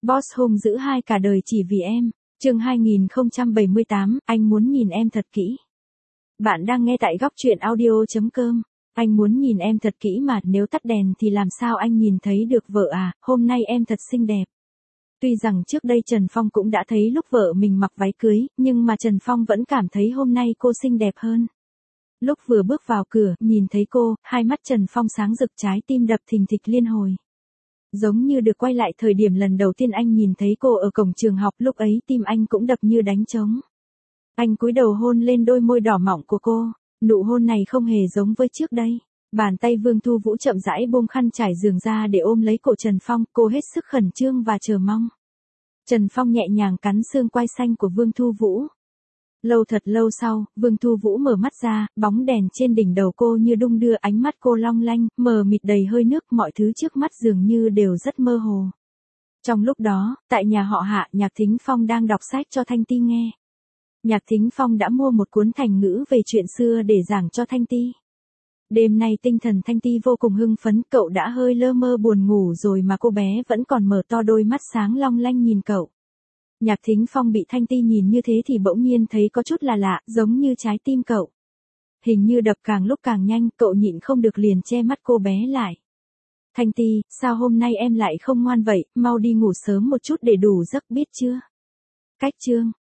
Boss hung dữ hai cả đời chỉ vì em. Chương 2078, anh muốn nhìn em thật kỹ. Bạn đang nghe tại góc truyện audio.com. Anh muốn nhìn em thật kỹ mà, nếu tắt đèn thì làm sao anh nhìn thấy được vợ à, hôm nay em thật xinh đẹp. Tuy rằng trước đây Trần Phong cũng đã thấy lúc vợ mình mặc váy cưới, nhưng mà Trần Phong vẫn cảm thấy hôm nay cô xinh đẹp hơn. Lúc vừa bước vào cửa, nhìn thấy cô, hai mắt Trần Phong sáng rực, trái tim đập thình thịch liên hồi. Giống như được quay lại thời điểm lần đầu tiên anh nhìn thấy cô ở cổng trường học, lúc ấy tim anh cũng đập như đánh trống. Anh cúi đầu hôn lên đôi môi đỏ mọng của cô, nụ hôn này không hề giống với trước đây. Bàn tay Vương Thu Vũ chậm rãi buông khăn trải giường ra để ôm lấy cổ Trần Phong, cô hết sức khẩn trương và chờ mong. Trần Phong nhẹ nhàng cắn xương quai xanh của Vương Thu Vũ. Thật lâu sau, Vương Thu Vũ mở mắt ra, bóng đèn trên đỉnh đầu cô như đung đưa, ánh mắt cô long lanh, mờ mịt đầy hơi nước, mọi thứ trước mắt dường như đều rất mơ hồ. Trong lúc đó, tại nhà họ Hạ, Nhạc Thính Phong đang đọc sách cho Thanh Ti nghe. Nhạc Thính Phong đã mua một cuốn thành ngữ về chuyện xưa để giảng cho Thanh Ti. Đêm nay tinh thần Thanh Ti vô cùng hưng phấn, cậu đã hơi lơ mơ buồn ngủ rồi mà cô bé vẫn còn mở to đôi mắt sáng long lanh nhìn cậu. Nhạc Thính Phong bị Thanh Ti nhìn như thế thì bỗng nhiên thấy có chút là lạ, giống như trái tim cậu hình như đập càng lúc càng nhanh, cậu nhịn không được liền che mắt cô bé lại. Thanh Ti, sao hôm nay em lại không ngoan vậy, mau đi ngủ sớm một chút để đủ giấc biết chưa? Cách chương